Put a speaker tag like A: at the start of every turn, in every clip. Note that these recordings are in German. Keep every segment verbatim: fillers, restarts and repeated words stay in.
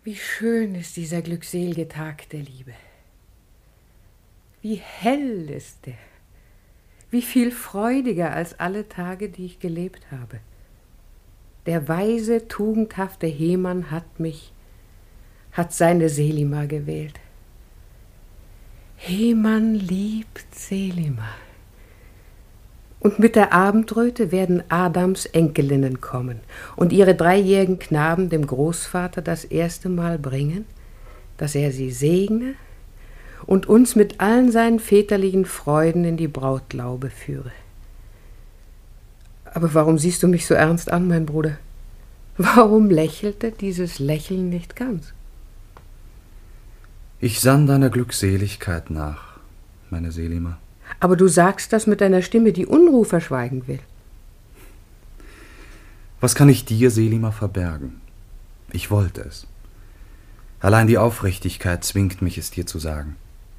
A: Wie schön ist dieser glückselige Tag der Liebe. Wie hell ist er. Wie viel freudiger als alle Tage, die ich gelebt habe. Der weise, tugendhafte Hemann hat mich, hat seine Selima gewählt. Hemann liebt Selima. Und mit der Abendröte werden Adams Enkelinnen kommen und ihre dreijährigen Knaben dem Großvater das erste Mal bringen, dass er sie segne und uns mit allen seinen väterlichen Freuden in die Brautlaube führe. Aber warum siehst du mich so ernst an, mein Bruder? Warum lächelte dieses Lächeln nicht ganz?
B: Ich sann deiner Glückseligkeit nach, meine Selima.
A: Aber du sagst das mit deiner Stimme, die Unruhe verschweigen will.
B: Was kann ich dir, Selima, verbergen? Ich wollte es. Allein die Aufrichtigkeit zwingt mich, es dir zu sagen.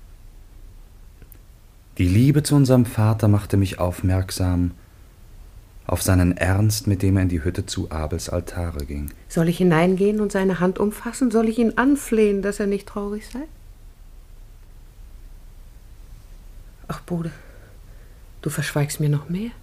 B: Die Liebe zu unserem Vater machte mich aufmerksam auf seinen Ernst, mit dem er in die Hütte zu Abels Altare ging.
A: Soll ich hineingehen und seine Hand umfassen? Soll ich ihn anflehen, dass er nicht traurig sei? Ach, Bruder, du verschweigst mir noch mehr.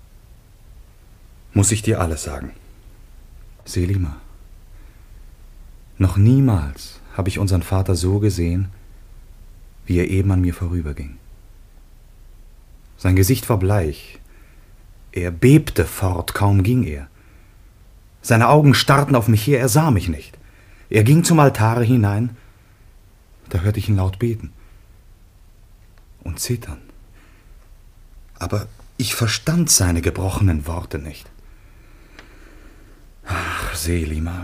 B: Muss ich dir alles sagen? Selima, noch niemals habe ich unseren Vater so gesehen, wie er eben an mir vorüberging. Sein Gesicht war bleich. Er bebte fort, kaum ging er. Seine Augen starrten auf mich her, er sah mich nicht. Er ging zum Altare hinein, da hörte ich ihn laut beten und zittern. Aber ich verstand seine gebrochenen Worte nicht. Ach, Selima,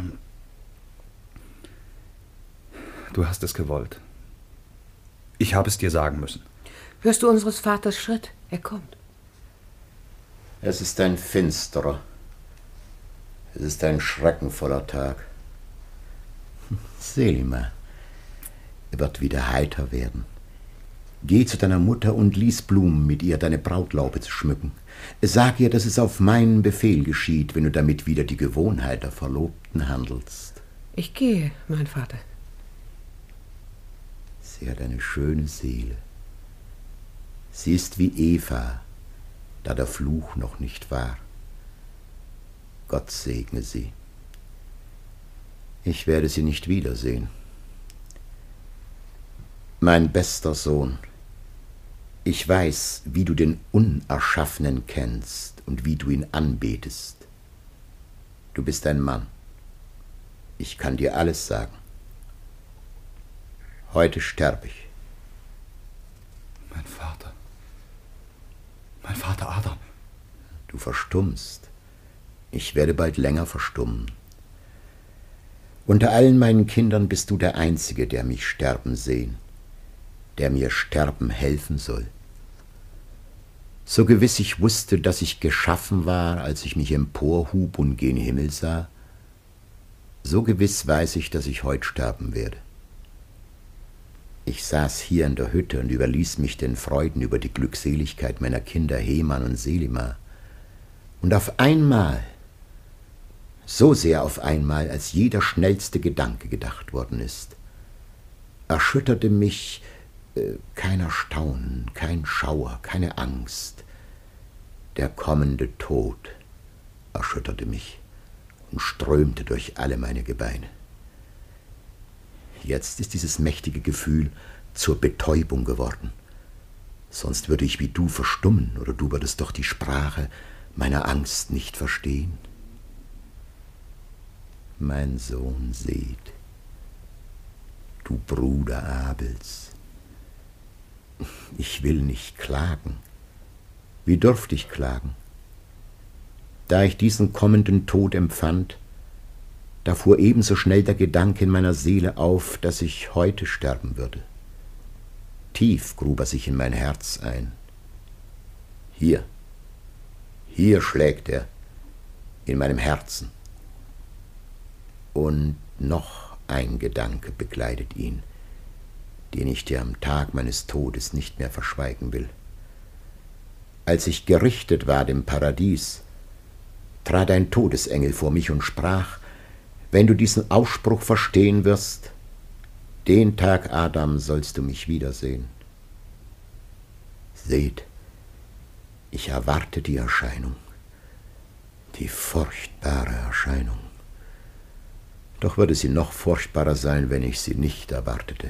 B: du hast es gewollt. Ich habe es dir sagen müssen.
A: Hörst du unseres Vaters Schritt? Er kommt.
C: Es ist ein finsterer, es ist ein schreckenvoller Tag. Selima, er wird wieder heiter werden. Geh zu deiner Mutter und lies Blumen mit ihr, deine Brautlaube zu schmücken. Sag ihr, dass es auf meinen Befehl geschieht, wenn du damit wieder die Gewohnheit der Verlobten handelst.
A: Ich gehe, mein Vater.
C: Sie hat eine schöne Seele. Sie ist wie Eva, da der Fluch noch nicht war. Gott segne sie. Ich werde sie nicht wiedersehen. Mein bester Sohn, ich weiß, wie du den Unerschaffenen kennst und wie du ihn anbetest. Du bist ein Mann. Ich kann dir alles sagen. Heute sterbe ich.
B: Mein Vater. Mein Vater Adam.
C: Du verstummst. Ich werde bald länger verstummen. Unter allen meinen Kindern bist du der Einzige, der mich sterben sehen, der mir sterben helfen soll. So gewiss ich wusste, dass ich geschaffen war, als ich mich emporhub und gen Himmel sah, so gewiss weiß ich, dass ich heut sterben werde. Ich saß hier in der Hütte und überließ mich den Freuden über die Glückseligkeit meiner Kinder Hemann und Selima. Und auf einmal, so sehr auf einmal, als jeder schnellste Gedanke gedacht worden ist, erschütterte mich äh, kein Erstaunen, kein Schauer, keine Angst. Der kommende Tod erschütterte mich und strömte durch alle meine Gebeine. Jetzt ist dieses mächtige Gefühl zur Betäubung geworden. Sonst würde ich wie du verstummen, oder du würdest doch die Sprache meiner Angst nicht verstehen. Mein Sohn, seht, du Bruder Abels, ich will nicht klagen. Wie dürfte ich klagen? Da ich diesen kommenden Tod empfand, da fuhr ebenso schnell der Gedanke in meiner Seele auf, dass ich heute sterben würde. Tief grub er sich in mein Herz ein. Hier, hier schlägt er, in meinem Herzen. Und noch ein Gedanke begleitet ihn, den ich dir am Tag meines Todes nicht mehr verschweigen will. Als ich gerichtet war dem Paradies, trat ein Todesengel vor mich und sprach: wenn du diesen Ausspruch verstehen wirst, den Tag, Adam, sollst du mich wiedersehen. Seht, ich erwarte die Erscheinung, die furchtbare Erscheinung. Doch würde sie noch furchtbarer sein, wenn ich sie nicht erwartete.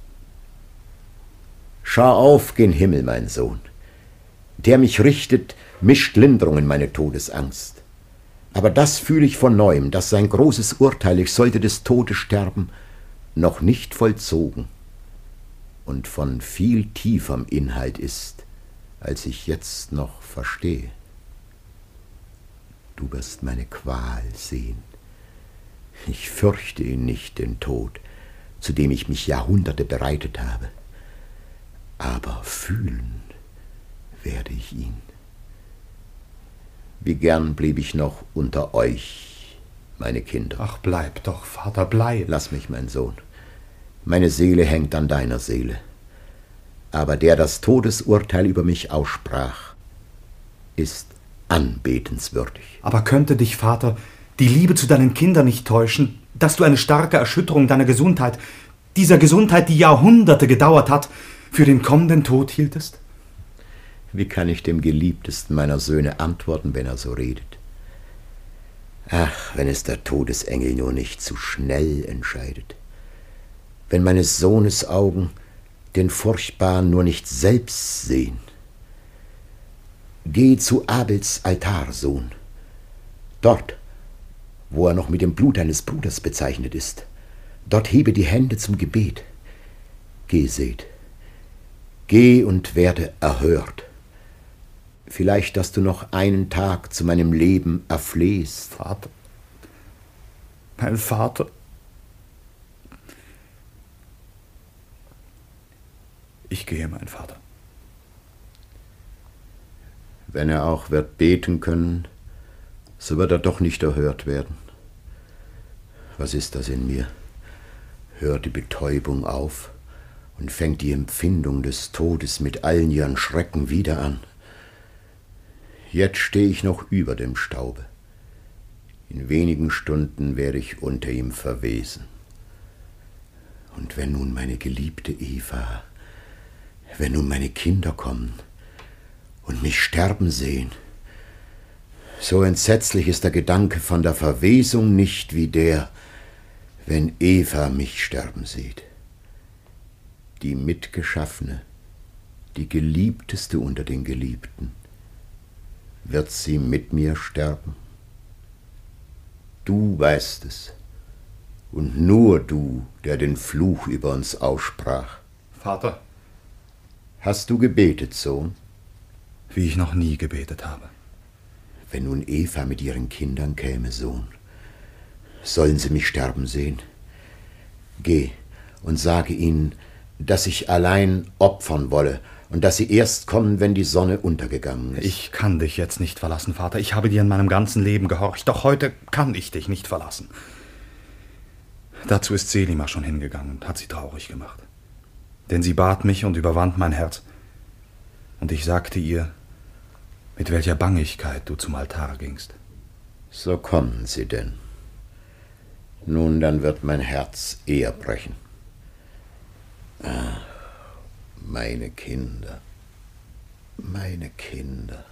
C: Schau auf gen Himmel, mein Sohn. Der mich richtet, mischt Linderung in meine Todesangst. Aber das fühle ich von neuem, dass sein großes Urteil, ich sollte des Todes sterben, noch nicht vollzogen und von viel tieferem Inhalt ist, als ich jetzt noch verstehe. Du wirst meine Qual sehen. Ich fürchte ihn nicht, den Tod, zu dem ich mich Jahrhunderte bereitet habe. Aber fühlen werde ich ihn. Wie gern blieb ich noch unter euch, meine Kinder.
B: Ach, bleib doch, Vater, bleib.
C: Lass mich, mein Sohn. Meine Seele hängt an deiner Seele. Aber der das Todesurteil über mich aussprach, ist anbetenswürdig.
B: Aber könnte dich, Vater, die Liebe zu deinen Kindern nicht täuschen, dass du eine starke Erschütterung deiner Gesundheit, dieser Gesundheit, die Jahrhunderte gedauert hat, für den kommenden Tod hieltest?
C: Wie kann ich dem geliebtesten meiner Söhne antworten, wenn er so redet? Ach, wenn es der Todesengel nur nicht zu schnell entscheidet. Wenn meines Sohnes Augen den Furchtbaren nur nicht selbst sehen. Geh zu Abels Altar, Sohn. Dort, wo er noch mit dem Blut deines Bruders bezeichnet ist. Dort hebe die Hände zum Gebet. Geh, Seth. Geh und werde erhört. Vielleicht, dass du noch einen Tag zu meinem Leben erflehst.
B: Vater, mein Vater. Ich gehe, mein Vater.
C: Wenn er auch wird beten können, so wird er doch nicht erhört werden. Was ist das in mir? Hört die Betäubung auf und fängt die Empfindung des Todes mit allen ihren Schrecken wieder an. Jetzt stehe ich noch über dem Staube. In wenigen Stunden werde ich unter ihm verwesen. Und wenn nun meine geliebte Eva, wenn nun meine Kinder kommen und mich sterben sehen, so entsetzlich ist der Gedanke von der Verwesung nicht wie der, wenn Eva mich sterben sieht. Die Mitgeschaffene, die Geliebteste unter den Geliebten, wird sie mit mir sterben? Du weißt es, und nur du, der den Fluch über uns aussprach.
B: Vater.
C: Hast du gebetet, Sohn?
B: Wie ich noch nie gebetet habe.
C: Wenn nun Eva mit ihren Kindern käme, Sohn, sollen sie mich sterben sehen? Geh und sage ihnen, dass ich allein opfern wolle und dass sie erst kommen, wenn die Sonne untergegangen ist.
B: Ich kann dich jetzt nicht verlassen, Vater. Ich habe dir in meinem ganzen Leben gehorcht, doch heute kann ich dich nicht verlassen. Dazu ist Selima schon hingegangen und hat sie traurig gemacht. Denn sie bat mich und überwand mein Herz. Und ich sagte ihr, mit welcher Bangigkeit du zum Altar gingst.
C: So kommen sie denn. Nun, dann wird mein Herz eher brechen. Ah, meine Kinder, meine Kinder.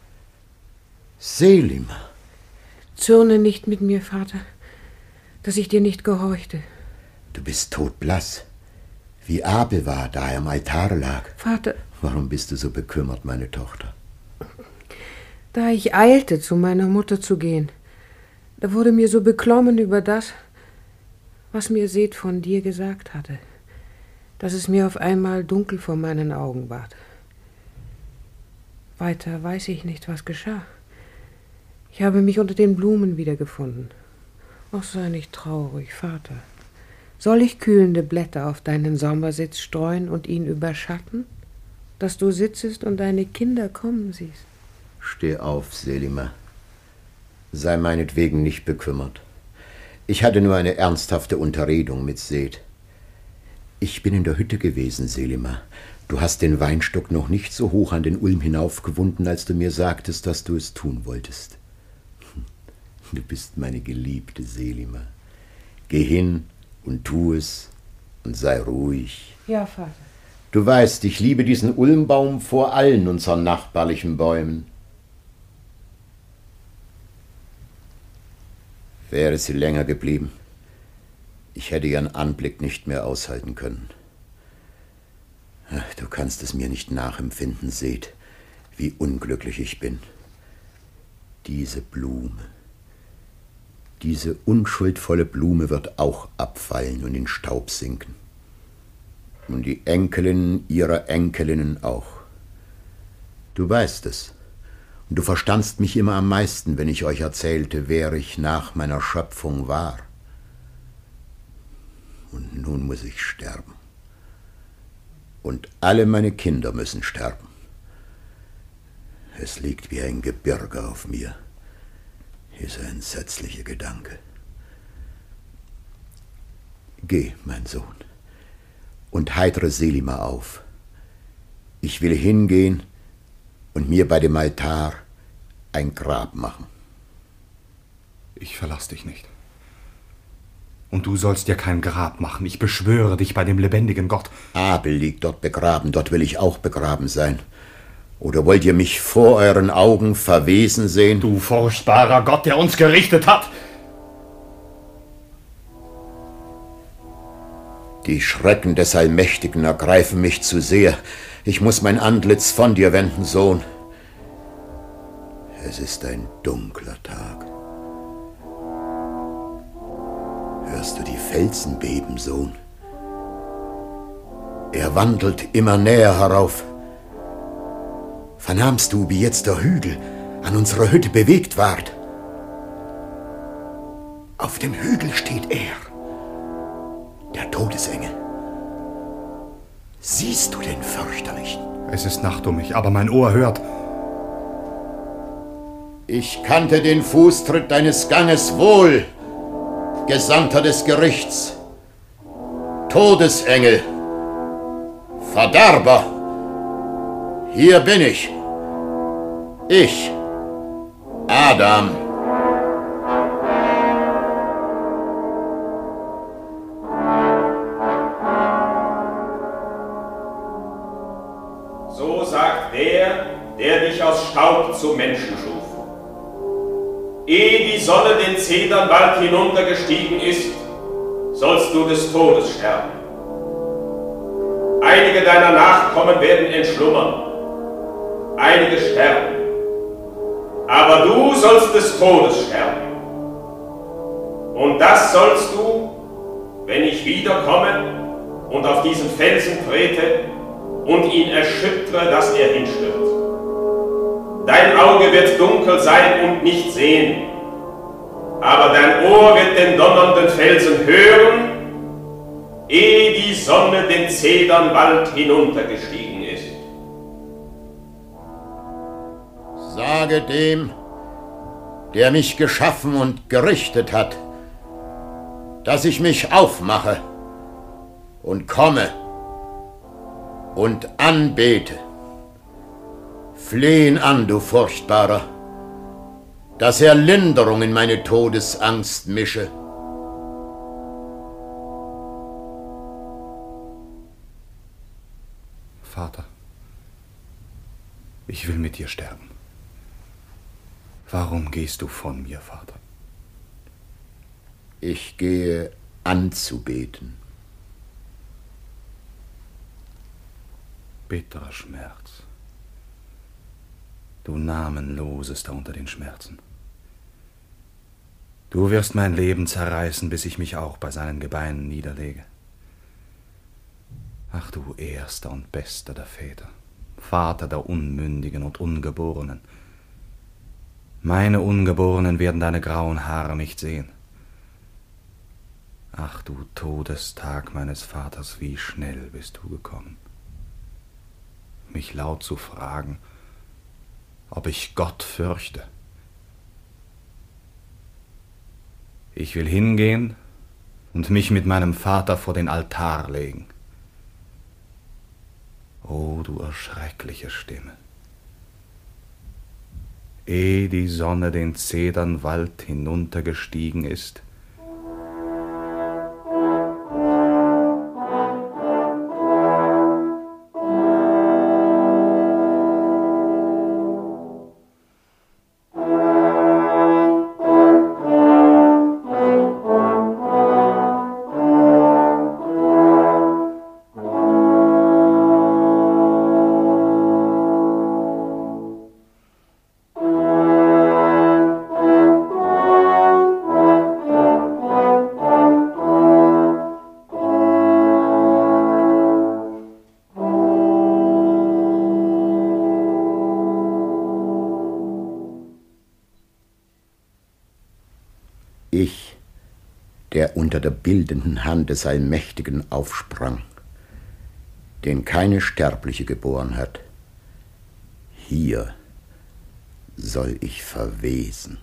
C: Selima.
A: Zürne nicht mit mir, Vater, dass ich dir nicht gehorchte.
C: Du bist todblass, wie Abel war, da er am Altar lag.
A: Vater.
C: Warum bist du so bekümmert, meine Tochter?
A: Da ich eilte, zu meiner Mutter zu gehen, da wurde mir so beklommen über das, was mir Seth von dir gesagt hatte, dass es mir auf einmal dunkel vor meinen Augen ward. Weiter weiß ich nicht, was geschah. Ich habe mich unter den Blumen wiedergefunden. Ach, sei nicht traurig, Vater. Soll ich kühlende Blätter auf deinen Sommersitz streuen und ihn überschatten, dass du sitzest und deine Kinder kommen siehst?
C: Steh auf, Selima. Sei meinetwegen nicht bekümmert. Ich hatte nur eine ernsthafte Unterredung mit Seth. Ich bin in der Hütte gewesen, Selima. Du hast den Weinstock noch nicht so hoch an den Ulm hinaufgewunden, als du mir sagtest, dass du es tun wolltest. Du bist meine geliebte Selima. Geh hin und tu es und sei ruhig.
A: Ja, Vater.
C: Du weißt, ich liebe diesen Ulmbaum vor allen unseren nachbarlichen Bäumen. Wäre sie länger geblieben, ich hätte ihren Anblick nicht mehr aushalten können. Ach, du kannst es mir nicht nachempfinden, seht, wie unglücklich ich bin. Diese Blume, diese unschuldvolle Blume wird auch abfallen und in Staub sinken. Und die Enkelinnen ihrer Enkelinnen auch. Du weißt es. Und du verstandst mich immer am meisten, wenn ich euch erzählte, wer ich nach meiner Schöpfung war. Und nun muss ich sterben. Und alle meine Kinder müssen sterben. Es liegt wie ein Gebirge auf mir, dieser entsetzliche Gedanke. Geh, mein Sohn, und heitere Selima auf. Ich will hingehen und mir bei dem Altar ein Grab machen.
B: Ich verlass dich nicht. Und du sollst dir kein Grab machen. Ich beschwöre dich bei dem lebendigen Gott.
C: Abel liegt dort begraben, dort will ich auch begraben sein. Oder wollt ihr mich vor euren Augen verwesen sehen?
B: Du furchtbarer Gott, der uns gerichtet hat!
C: Die Schrecken des Allmächtigen ergreifen mich zu sehr. Ich muss mein Antlitz von dir wenden, Sohn. Es ist ein dunkler Tag. Hörst du die Felsen beben, Sohn? Er wandelt immer näher herauf. Vernahmst du, wie jetzt der Hügel an unserer Hütte bewegt ward? Auf dem Hügel steht er, der Todesengel. Siehst du den Fürchterlichen?
B: Es ist Nacht um mich, aber mein Ohr hört.
C: Ich kannte den Fußtritt deines Ganges wohl, Gesandter des Gerichts. Todesengel, Verderber, hier bin ich. Ich, Adam.
D: So sagt der, der dich aus Staub zum Menschen schuf. Ehe die Sonne den Zedernwald hinuntergestiegen ist, sollst du des Todes sterben. Einige deiner Nachkommen werden entschlummern, einige sterben. Aber du sollst des Todes sterben. Und das sollst du, wenn ich wiederkomme und auf diesen Felsen trete und ihn erschüttere, dass er hinstürzt. Dein Auge wird dunkel sein und nicht sehen, aber dein Ohr wird den donnernden Felsen hören, ehe die Sonne den Zedernwald hinuntergestiegen ist.
C: Sage dem, der mich geschaffen und gerichtet hat, dass ich mich aufmache und komme und anbete. Flehen an, du Furchtbarer, dass er Linderung in meine Todesangst mische.
B: Vater, ich will mit dir sterben. Warum gehst du von mir, Vater?
C: Ich gehe anzubeten.
B: Bitterer Schmerz. Du Namenlosester unter den Schmerzen. Du wirst mein Leben zerreißen, bis ich mich auch bei seinen Gebeinen niederlege. Ach du erster und bester der Väter, Vater der Unmündigen und Ungeborenen. Meine Ungeborenen werden deine grauen Haare nicht sehen. Ach du Todestag meines Vaters, wie schnell bist du gekommen. Mich laut zu fragen, ob ich Gott fürchte. Ich will hingehen und mich mit meinem Vater vor den Altar legen. O du erschreckliche Stimme! Ehe die Sonne den Zedernwald hinuntergestiegen ist,
C: Ich, der unter der bildenden Hand des Allmächtigen aufsprang, den keine Sterbliche geboren hat, hier soll ich verwesen.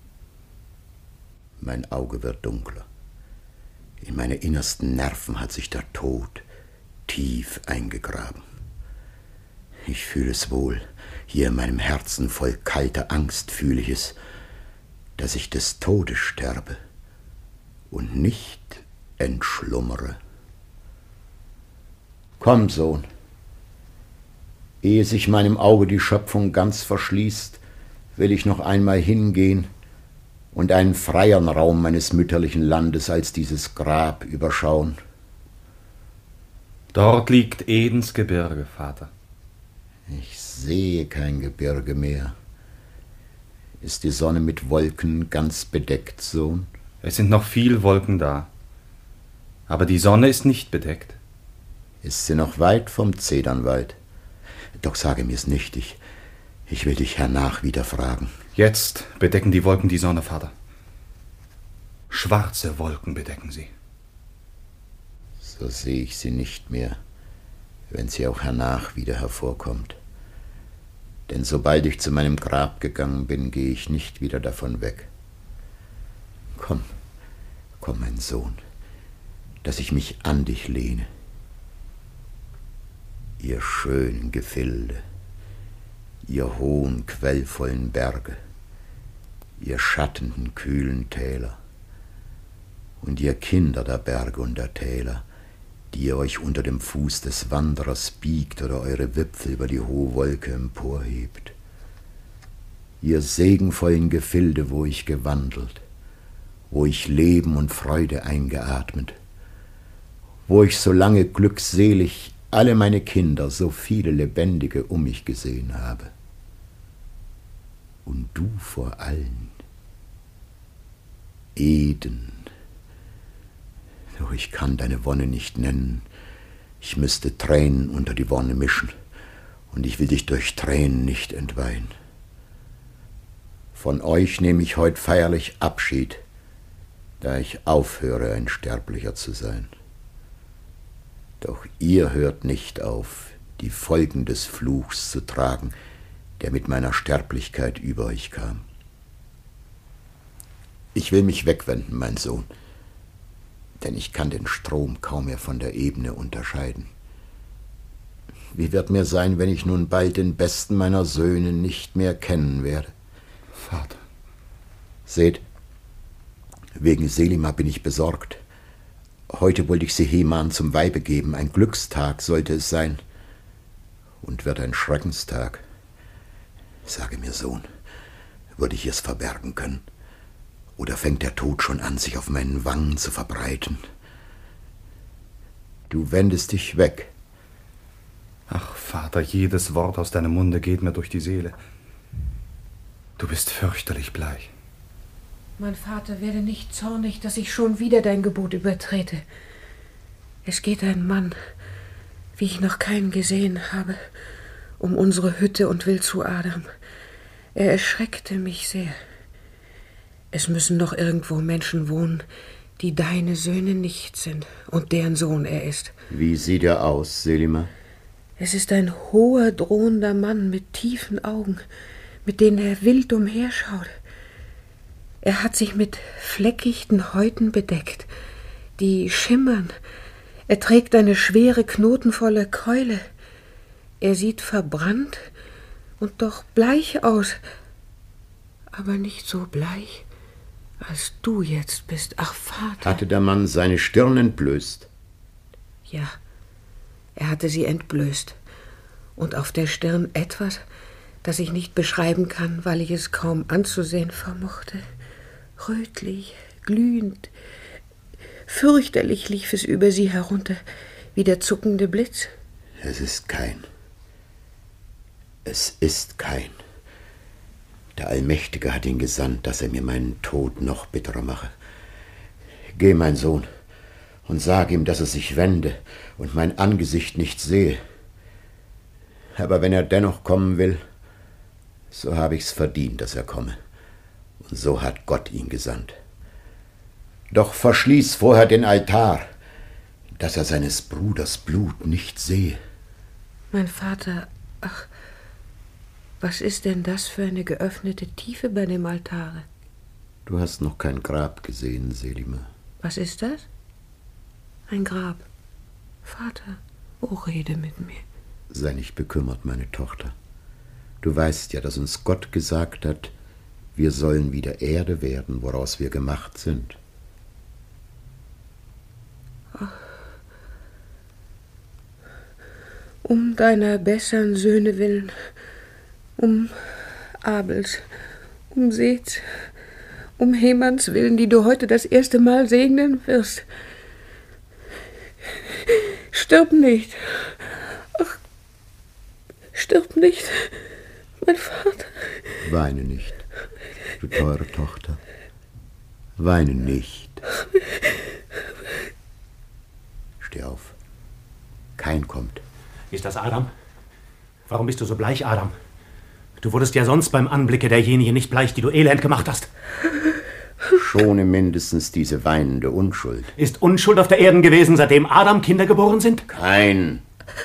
C: Mein Auge wird dunkler. In meine innersten Nerven hat sich der Tod tief eingegraben. Ich fühle es wohl, hier in meinem Herzen voll kalter Angst fühle ich es, dass ich des Todes sterbe und nicht entschlummere. Komm, Sohn, ehe sich meinem Auge die Schöpfung ganz verschließt, will ich noch einmal hingehen und einen freieren Raum meines mütterlichen Landes als dieses Grab überschauen.
B: Dort liegt Edens Gebirge, Vater.
C: Ich sehe kein Gebirge mehr. Ist die Sonne mit Wolken ganz bedeckt, Sohn?
B: Es sind noch viel Wolken da, aber die Sonne ist nicht bedeckt.
C: Ist sie noch weit vom Zedernwald? Doch sage mir's nicht, ich, ich will dich hernach wieder fragen.
B: Jetzt bedecken die Wolken die Sonne, Vater. Schwarze Wolken bedecken sie.
C: So sehe ich sie nicht mehr, wenn sie auch hernach wieder hervorkommt. Denn sobald ich zu meinem Grab gegangen bin, gehe ich nicht wieder davon weg. Komm, komm, mein Sohn, dass ich mich an dich lehne. Ihr schönen Gefilde, ihr hohen, quellvollen Berge, ihr schattenden, kühlen Täler und ihr Kinder der Berge und der Täler, die ihr euch unter dem Fuß des Wanderers biegt oder eure Wipfel über die hohe Wolke emporhebt. Ihr segenvollen Gefilde, wo ich gewandelt, wo ich Leben und Freude eingeatmet, wo ich so lange glückselig alle meine Kinder, so viele Lebendige um mich gesehen habe. Und du vor allen, Eden. Doch ich kann deine Wonne nicht nennen, ich müsste Tränen unter die Wonne mischen, und ich will dich durch Tränen nicht entweihen. Von euch nehme ich heut feierlich Abschied, da ich aufhöre, ein Sterblicher zu sein. Doch ihr hört nicht auf, die Folgen des Fluchs zu tragen, der mit meiner Sterblichkeit über euch kam. Ich will mich wegwenden, mein Sohn, denn ich kann den Strom kaum mehr von der Ebene unterscheiden. Wie wird mir sein, wenn ich nun bald den besten meiner Söhne nicht mehr kennen werde?
B: Vater.
C: Seht, wegen Selima bin ich besorgt. Heute wollte ich sie Heman zum Weibe geben, ein Glückstag sollte es sein, und wird ein Schreckenstag. Sage mir, Sohn, würde ich es verbergen können? Oder fängt der Tod schon an, sich auf meinen Wangen zu verbreiten? Du wendest dich weg.
B: Ach, Vater, jedes Wort aus deinem Munde geht mir durch die Seele. Du bist fürchterlich bleich.
A: Mein Vater, werde nicht zornig, dass ich schon wieder dein Gebot übertrete. Es geht ein Mann, wie ich noch keinen gesehen habe, um unsere Hütte und will zu Adam. Er erschreckte mich sehr. Es müssen noch irgendwo Menschen wohnen, die deine Söhne nicht sind und deren Sohn er ist.
C: Wie sieht er aus, Selima?
A: Es ist ein hoher, drohender Mann mit tiefen Augen, mit denen er wild umherschaut. Er hat sich mit fleckichten Häuten bedeckt, die schimmern. Er trägt eine schwere, knotenvolle Keule. Er sieht verbrannt und doch bleich aus, aber nicht so bleich, als du jetzt bist. Ach, Vater.
C: Hatte der Mann seine Stirn entblößt?
A: Ja, er hatte sie entblößt. Und auf der Stirn etwas, das ich nicht beschreiben kann, weil ich es kaum anzusehen vermochte. Rötlich, glühend, fürchterlich lief es über sie herunter, wie der zuckende Blitz.
C: Es ist kein. Es ist kein. Der Allmächtige hat ihn gesandt, dass er mir meinen Tod noch bitterer mache. Geh, mein Sohn, und sag ihm, dass er sich wende und mein Angesicht nicht sehe. Aber wenn er dennoch kommen will, so habe ich's verdient, dass er komme. Und so hat Gott ihn gesandt. Doch verschließ vorher den Altar, dass er seines Bruders Blut nicht sehe.
A: Mein Vater, ach, was ist denn das für eine geöffnete Tiefe bei dem Altare?
C: Du hast noch kein Grab gesehen, Selima.
A: Was ist das? Ein Grab. Vater, oh, rede mit mir.
C: Sei nicht bekümmert, meine Tochter. Du weißt ja, dass uns Gott gesagt hat, wir sollen wieder Erde werden, woraus wir gemacht sind.
A: Ach. Um deiner besseren Söhne willen, um Abels, um Seths, um Hemans willen, die du heute das erste Mal segnen wirst. Stirb nicht. Ach, stirb nicht, mein Vater.
C: Weine nicht, du teure Tochter. Weine nicht. Steh auf. Kain kommt.
E: Ist das Adam? Warum bist du so bleich, Adam? Du wurdest ja sonst beim Anblicke derjenigen nicht bleich, die du elend gemacht hast.
C: Schone mindestens diese weinende Unschuld.
E: Ist Unschuld auf der Erde gewesen, seitdem Adam Kinder geboren sind?
C: Kain.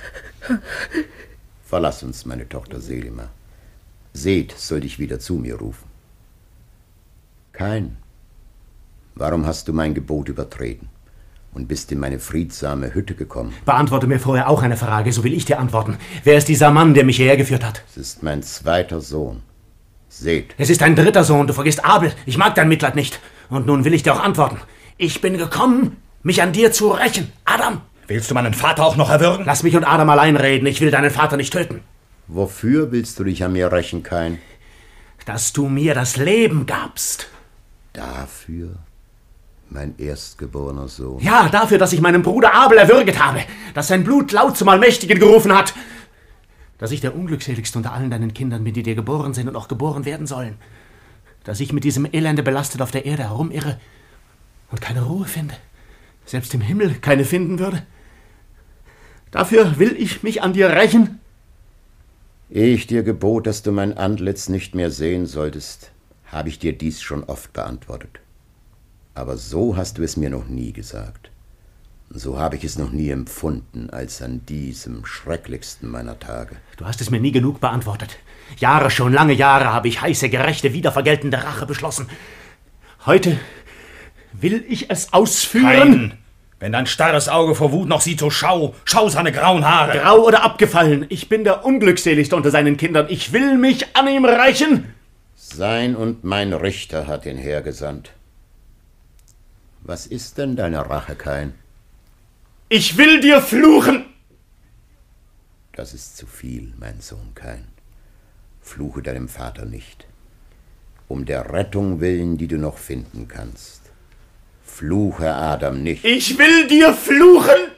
C: Verlass uns, meine Tochter Selima. Seth soll dich wieder zu mir rufen. Kain, warum hast du mein Gebot übertreten und bist in meine friedsame Hütte gekommen?
E: Beantworte mir vorher auch eine Frage, so will ich dir antworten. Wer ist dieser Mann, der mich hierher geführt hat?
C: Es ist mein zweiter Sohn, Seth.
E: Es ist dein dritter Sohn, du vergisst Abel. Ich mag dein Mitleid nicht. Und nun will ich dir auch antworten. Ich bin gekommen, mich an dir zu rächen. Adam!
B: Willst du meinen Vater auch noch erwürgen?
E: Lass mich und Adam allein reden. Ich will deinen Vater nicht töten.
C: Wofür willst du dich an mir rächen, Kain?
E: Dass du mir das Leben gabst.
C: Dafür, mein erstgeborener Sohn?
E: Ja, dafür, dass ich meinen Bruder Abel erwürget habe. Dass sein Blut laut zum Allmächtigen gerufen hat. Dass ich der unglückseligste unter allen deinen Kindern bin, die dir geboren sind und auch geboren werden sollen. Dass ich mit diesem Elende belastet auf der Erde herumirre und keine Ruhe finde. Selbst im Himmel keine finden würde. Dafür will ich mich an dir rächen.
C: Ehe ich dir gebot, dass du mein Antlitz nicht mehr sehen solltest, habe ich dir dies schon oft beantwortet. Aber so hast du es mir noch nie gesagt. So habe ich es noch nie empfunden, als an diesem schrecklichsten meiner Tage.
E: Du hast es mir nie genug beantwortet. Jahre schon, lange Jahre habe ich heiße, gerechte, wiedervergeltende Rache beschlossen. Heute will ich es ausführen.
B: Kain, wenn dein starres Auge vor Wut noch sieht, so schau, schau seine grauen Haare.
E: Grau oder abgefallen, ich bin der Unglückseligste unter seinen Kindern. Ich will mich an ihm rächen.
C: Sein und mein Richter hat ihn hergesandt. Was ist denn deine Rache, Kain?
E: Ich will dir fluchen.
C: Das ist zu viel, mein Sohn Kain. Fluche deinem Vater nicht. Um der Rettung willen, die du noch finden kannst. Fluche Adam nicht.
E: Ich will dir fluchen.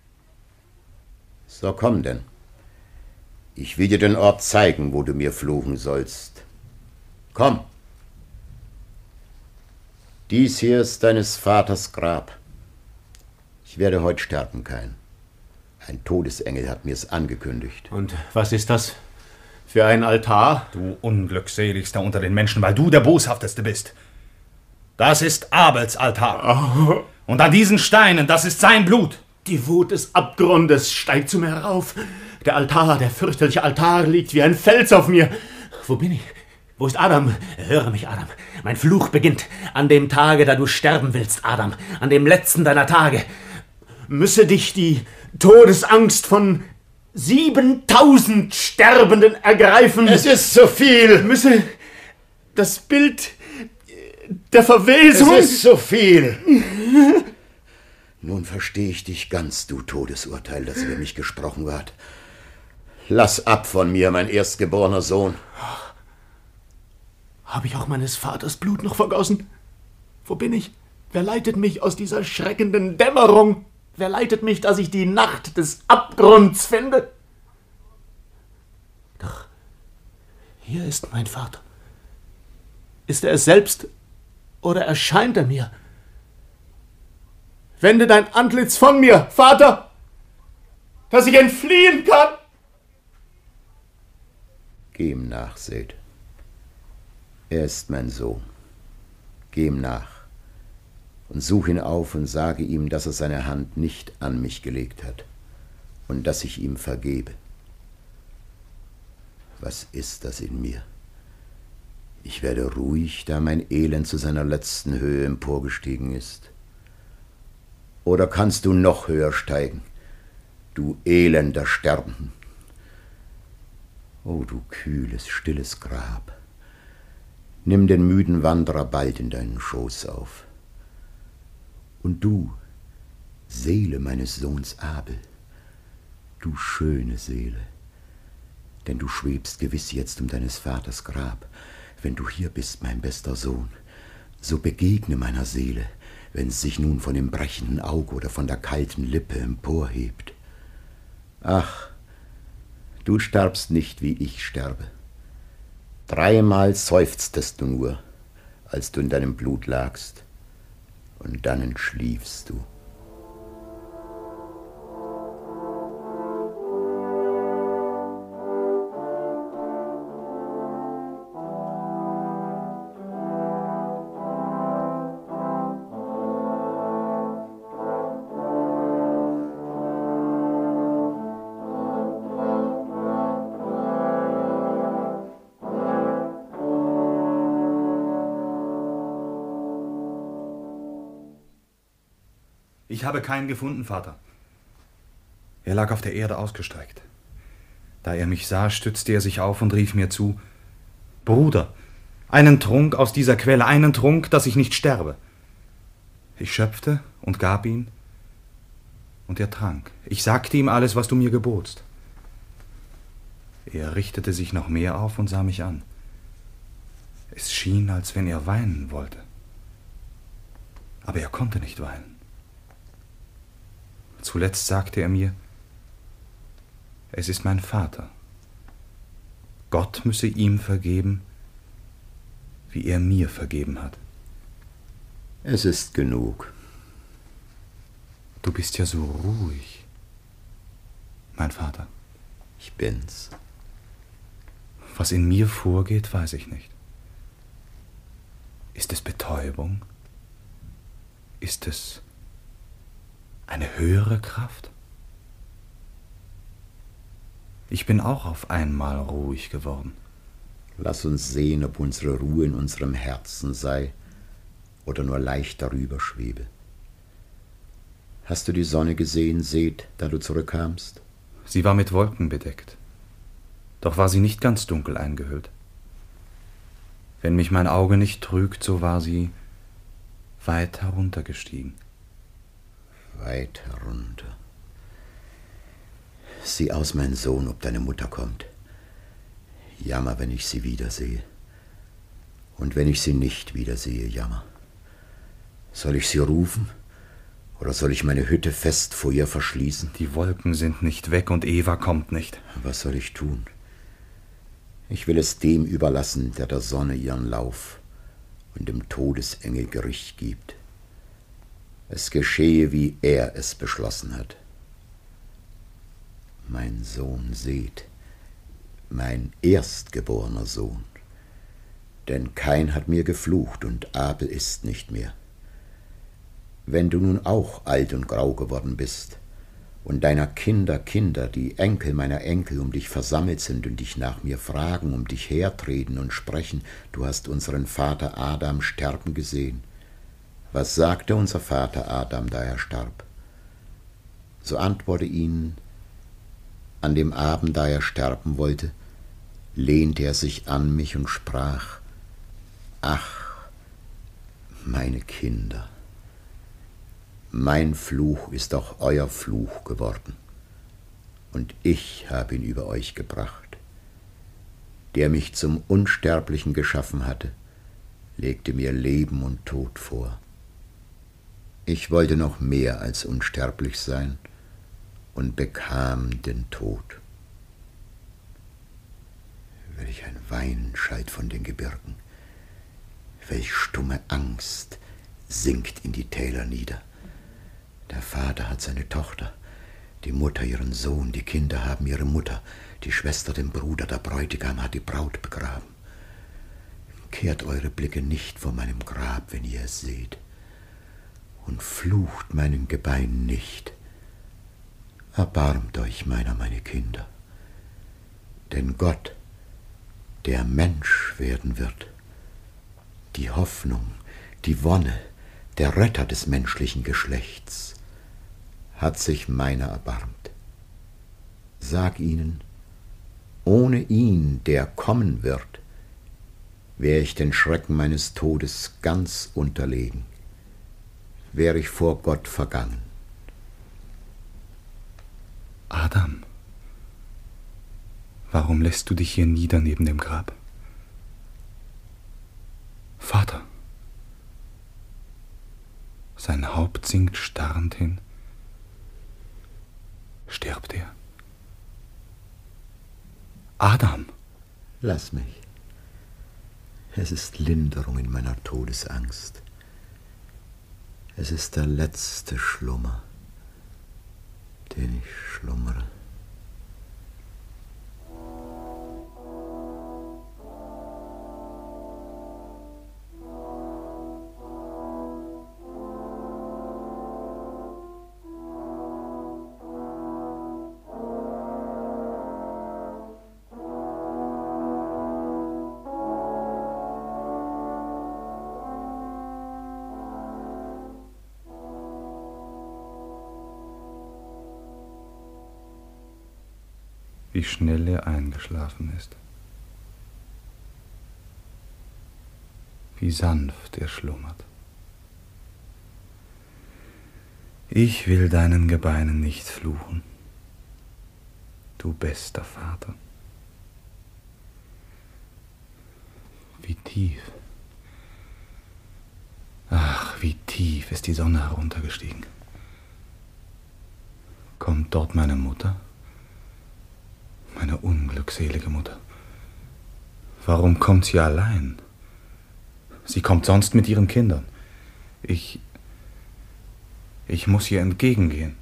C: So komm denn. Ich will dir den Ort zeigen, wo du mir fluchen sollst. Komm. Dies hier ist deines Vaters Grab. Ich werde heute sterben, Kain. Ein Todesengel hat mir's angekündigt.
E: Und was ist das für ein Altar?
B: Du Unglückseligster unter den Menschen, weil du der Boshafteste bist. Das ist Abels Altar. Oh. Und an diesen Steinen, das ist sein Blut.
E: Die Wut des Abgrundes steigt zu mir herauf. Der Altar, der fürchterliche Altar liegt wie ein Fels auf mir. Wo bin ich? Wo ist Adam? Höre mich, Adam. Mein Fluch beginnt. An dem Tage, da du sterben willst, Adam. An dem letzten deiner Tage. Müsse dich die Todesangst von siebentausend Sterbenden ergreifen.
C: Es ist so viel.
E: Müsse das Bild der Verwesung...
C: Es ist so viel. Nun verstehe ich dich ganz, du Todesurteil, das über mich gesprochen wird. Lass ab von mir, mein erstgeborener Sohn.
E: Habe ich auch meines Vaters Blut noch vergossen? Wo bin ich? Wer leitet mich aus dieser schreckenden Dämmerung? Wer leitet mich, dass ich die Nacht des Abgrunds finde? Doch, hier ist mein Vater. Ist er es selbst oder erscheint er mir? Wende dein Antlitz von mir, Vater, dass ich entfliehen kann.
C: Geh ihm nach, Seth. Er ist mein Sohn. Geh ihm nach und such ihn auf und sage ihm, dass er seine Hand nicht an mich gelegt hat und dass ich ihm vergebe. Was ist das in mir? Ich werde ruhig, da mein Elend zu seiner letzten Höhe emporgestiegen ist. Oder kannst du noch höher steigen, du elender Sterbenden? O du kühles, stilles Grab, nimm den müden Wanderer bald in deinen Schoß auf. Und du, Seele meines Sohns Abel, du schöne Seele, denn du schwebst gewiss jetzt um deines Vaters Grab. Wenn du hier bist, mein bester Sohn, so begegne meiner Seele, wenn sie sich nun von dem brechenden Auge oder von der kalten Lippe emporhebt. Ach, du starbst nicht, wie ich sterbe. Dreimal seufztest du nur, als du in deinem Blut lagst, und dann entschliefst du.
B: Ich habe keinen gefunden, Vater. Er lag auf der Erde ausgestreckt. Da er mich sah, stützte er sich auf und rief mir zu: Bruder, einen Trunk aus dieser Quelle, einen Trunk, dass ich nicht sterbe. Ich schöpfte und gab ihm, und er trank. Ich sagte ihm alles, was du mir gebotst. Er richtete sich noch mehr auf und sah mich an. Es schien, als wenn er weinen wollte. Aber er konnte nicht weinen. Zuletzt sagte er mir: Es ist mein Vater. Gott müsse ihm vergeben, wie er mir vergeben hat.
C: Es ist genug.
B: Du bist ja so ruhig, mein Vater.
C: Ich bin's.
B: Was in mir vorgeht, weiß ich nicht. Ist es Betäubung? Ist es eine höhere Kraft? Ich bin auch auf einmal ruhig geworden.
C: Lass uns sehen, ob unsere Ruhe in unserem Herzen sei oder nur leicht darüber schwebe. Hast du die Sonne gesehen, Seth, da du zurückkamst?
B: Sie war mit Wolken bedeckt, doch war sie nicht ganz dunkel eingehüllt. Wenn mich mein Auge nicht trügt, so war sie weit heruntergestiegen.
C: Weit herunter. Sieh aus, mein Sohn, ob deine Mutter kommt. Jammer, wenn ich sie wiedersehe. Und wenn ich sie nicht wiedersehe, jammer. Soll ich sie rufen? Oder soll ich meine Hütte fest vor ihr verschließen?
B: Die Wolken sind nicht weg und Eva kommt nicht.
C: Was soll ich tun? Ich will es dem überlassen, der der Sonne ihren Lauf und dem Todesengel Gericht gibt. Es geschehe, wie er es beschlossen hat. Mein Sohn, Seth, mein erstgeborener Sohn, denn Kain hat mir geflucht und Abel ist nicht mehr. Wenn du nun auch alt und grau geworden bist und deiner Kinder Kinder, die Enkel meiner Enkel, um dich versammelt sind und dich nach mir fragen, um dich hertreten und sprechen, du hast unseren Vater Adam sterben gesehen. Was sagte unser Vater Adam, da er starb? So antworte ihnen: An dem Abend, da er sterben wollte, lehnte er sich an mich und sprach: Ach, meine Kinder, mein Fluch ist auch euer Fluch geworden, und ich habe ihn über euch gebracht. Der mich zum Unsterblichen geschaffen hatte, legte mir Leben und Tod vor. Ich wollte noch mehr als unsterblich sein und bekam den Tod. Welch ein Weinen schallt von den Gebirgen, welch stumme Angst sinkt in die Täler nieder. Der Vater hat seine Tochter, die Mutter ihren Sohn, die Kinder haben ihre Mutter, die Schwester den Bruder, der Bräutigam hat die Braut begraben. Kehrt eure Blicke nicht vor meinem Grab, wenn ihr es seht. und flucht meinen Gebeinen nicht. Erbarmt euch meiner, meine Kinder, denn Gott, der Mensch werden wird, die Hoffnung, die Wonne, der Retter des menschlichen Geschlechts, hat sich meiner erbarmt. Sag ihnen, ohne ihn, der kommen wird, wäre ich den Schrecken meines Todes ganz unterlegen, wäre ich vor Gott vergangen.
B: Adam, warum lässt du dich hier nieder neben dem Grab? Vater. Sein Haupt sinkt starrend hin. Stirbt er? Adam!
C: Lass mich. Es ist Linderung in meiner Todesangst. Es ist der letzte Schlummer, den ich schlummere.
B: Wie schnell er eingeschlafen ist. Wie sanft er schlummert. Ich will deinen Gebeinen nicht fluchen, du bester Vater. Wie tief, ach, wie tief ist die Sonne heruntergestiegen. Kommt dort meine Mutter? Meine unglückselige Mutter. Warum kommt sie allein? Sie kommt sonst mit ihren Kindern. Ich... Ich muss ihr entgegengehen.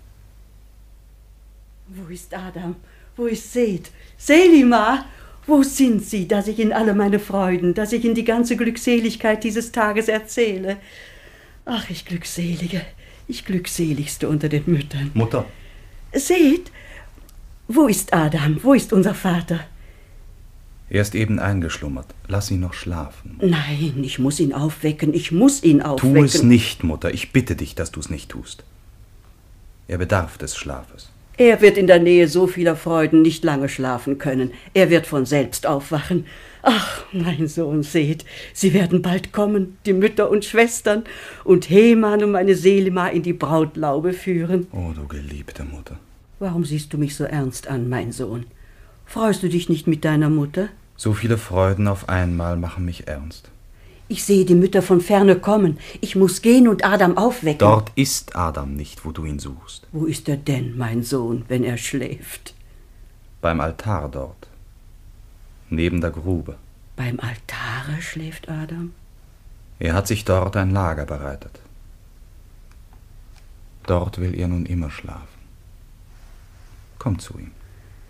F: Wo ist Adam? Wo ist Seth? Selima! Wo sind sie, dass ich Ihnen alle meine Freuden, dass ich Ihnen die ganze Glückseligkeit dieses Tages erzähle? Ach, ich Glückselige, ich Glückseligste unter den Müttern.
B: Mutter!
F: Seth! Wo ist Adam? Wo ist unser Vater?
B: Er ist eben eingeschlummert. Lass ihn noch schlafen.
F: Nein, ich muss ihn aufwecken. Ich muss ihn aufwecken.
B: Tu es nicht, Mutter. Ich bitte dich, dass du es nicht tust. Er bedarf des Schlafes.
F: Er wird in der Nähe so vieler Freuden nicht lange schlafen können. Er wird von selbst aufwachen. Ach, mein Sohn, seht, sie werden bald kommen, die Mütter und Schwestern, und Heman und meine Selima in die Brautlaube führen.
B: Oh, du geliebte Mutter.
F: Warum siehst du mich so ernst an, mein Sohn? Freust du dich nicht mit deiner Mutter?
B: So viele Freuden auf einmal machen mich ernst.
F: Ich sehe die Mütter von ferne kommen. Ich muss gehen und Adam aufwecken.
B: Dort ist Adam nicht, wo du ihn suchst.
F: Wo ist er denn, mein Sohn, wenn er schläft?
B: Beim Altar dort. Neben der Grube.
F: Beim Altare schläft Adam?
B: Er hat sich dort ein Lager bereitet. Dort will er nun immer schlafen. Komm zu ihm.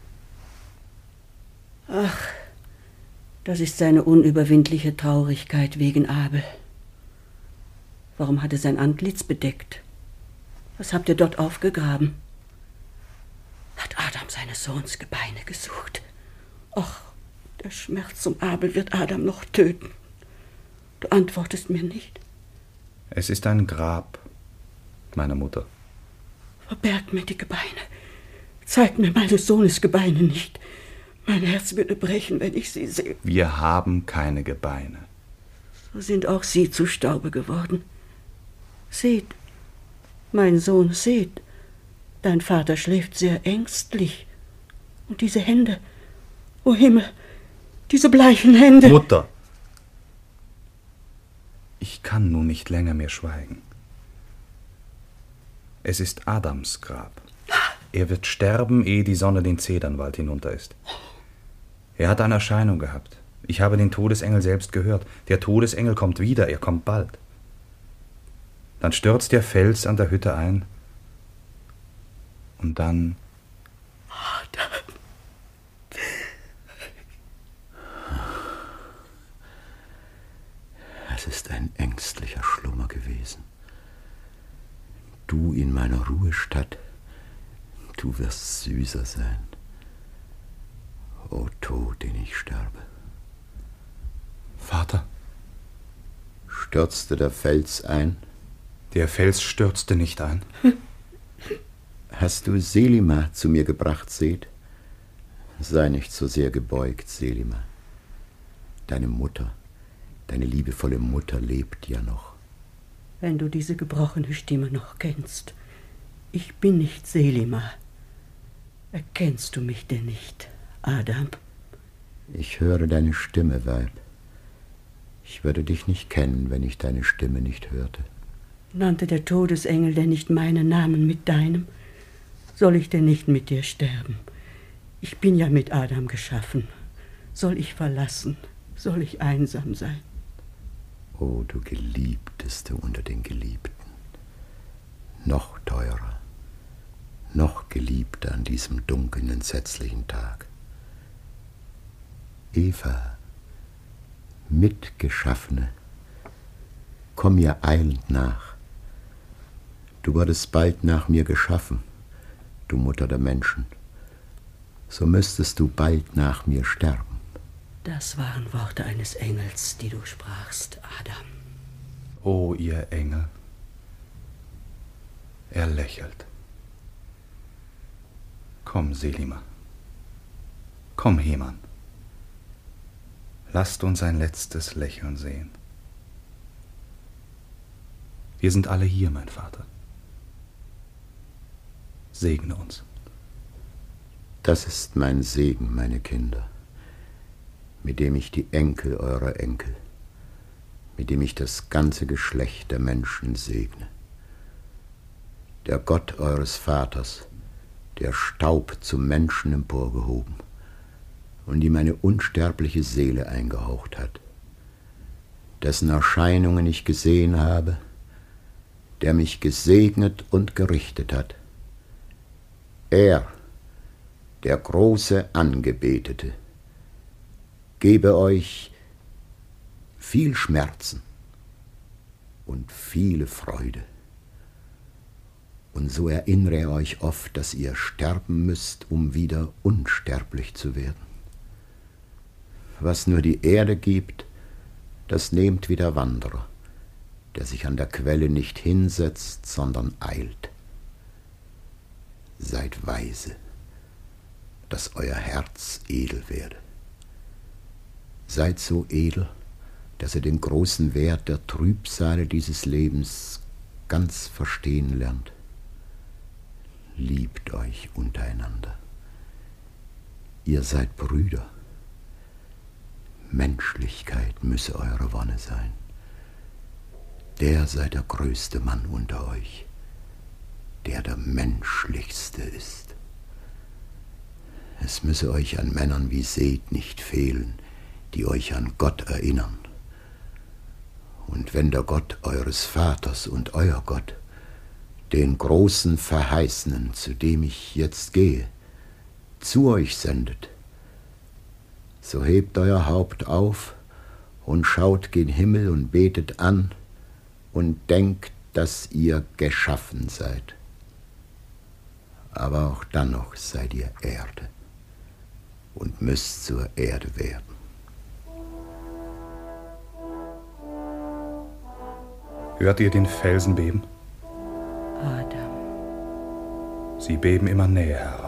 F: Ach, das ist seine unüberwindliche Traurigkeit wegen Abel. Warum hat er sein Antlitz bedeckt? Was habt ihr dort aufgegraben? Hat Adam seines Sohns Gebeine gesucht? Ach, der Schmerz um Abel wird Adam noch töten. Du antwortest mir nicht.
B: Es ist ein Grab, meine Mutter.
F: Verberg mir die Gebeine. Zeig mir meines Sohnes Gebeine nicht. Mein Herz würde brechen, wenn ich sie sehe.
B: Wir haben keine Gebeine.
F: So sind auch sie zu Staube geworden. Seht, mein Sohn, seht, dein Vater schläft sehr ängstlich. Und diese Hände, o Himmel, diese bleichen Hände.
B: Mutter! Ich kann nun nicht länger mehr schweigen. Es ist Adams Grab. Er wird sterben, ehe die Sonne den Zedernwald hinunter ist. Er hat eine Erscheinung gehabt. Ich habe den Todesengel selbst gehört. Der Todesengel kommt wieder, er kommt bald. Dann stürzt der Fels an der Hütte ein. Und dann...
F: Adam.
C: Es ist ein ängstlicher Schlummer gewesen. du in meiner Ruhestadt, du wirst süßer sein. O Tod, den ich sterbe.
B: Vater.
C: Stürzte der Fels ein?
B: Der Fels stürzte nicht ein.
C: Hast du Selima zu mir gebracht, Seth? Sei nicht so sehr gebeugt, Selima. Deine Mutter, deine liebevolle Mutter lebt ja noch.
F: Wenn du diese gebrochene Stimme noch kennst. Ich bin nicht Selima. Erkennst du mich denn nicht, Adam?
C: Ich höre deine Stimme, Weib. Ich würde dich nicht kennen, wenn ich deine Stimme nicht hörte.
F: Nannte der Todesengel denn nicht meinen Namen mit deinem? Soll ich denn nicht mit dir sterben? Ich bin ja mit Adam geschaffen. Soll ich verlassen? Soll ich einsam sein?
C: O du Geliebteste unter den Geliebten, noch teurer, noch geliebter an diesem dunklen, entsetzlichen Tag. Eva, Mitgeschaffene, komm mir eilend nach. Du wurdest bald nach mir geschaffen, du Mutter der Menschen. So müsstest du bald nach mir sterben.
F: Das waren Worte eines Engels, die du sprachst, Adam.
B: O ihr Engel. Er lächelt. Komm, Selima. Komm, Heman. Lasst uns ein letztes Lächeln sehen. Wir sind alle hier, mein Vater. Segne uns.
C: Das ist mein Segen, meine Kinder, mit dem ich die Enkel eurer Enkel, mit dem ich das ganze Geschlecht der Menschen segne. Der Gott eures Vaters, der Staub zum Menschen emporgehoben und ihm eine unsterbliche Seele eingehaucht hat, dessen Erscheinungen ich gesehen habe, der mich gesegnet und gerichtet hat. Er, der große Angebetete, gebe euch viel Schmerzen und viele Freude. Und so erinnere er euch oft, dass ihr sterben müsst, um wieder unsterblich zu werden. Was nur die Erde gibt, das nehmt wie der Wanderer, der sich an der Quelle nicht hinsetzt, sondern eilt. Seid weise, dass euer Herz edel werde. Seid so edel, dass ihr den großen Wert der Trübsale dieses Lebens ganz verstehen lernt. Liebt euch untereinander. Ihr seid Brüder. Menschlichkeit müsse eure Wonne sein. Der sei der größte Mann unter euch, der der menschlichste ist. Es müsse euch an Männern wie Seth nicht fehlen, die euch an Gott erinnern. Und wenn der Gott eures Vaters und euer Gott den großen Verheißenen, zu dem ich jetzt gehe, zu euch sendet, so hebt euer Haupt auf und schaut gen Himmel und betet an und denkt, dass ihr geschaffen seid. Aber auch dann noch seid ihr Erde und müsst zur Erde werden.
B: Hört ihr den Felsen beben?
F: Adam.
B: Sie beben immer näher herauf.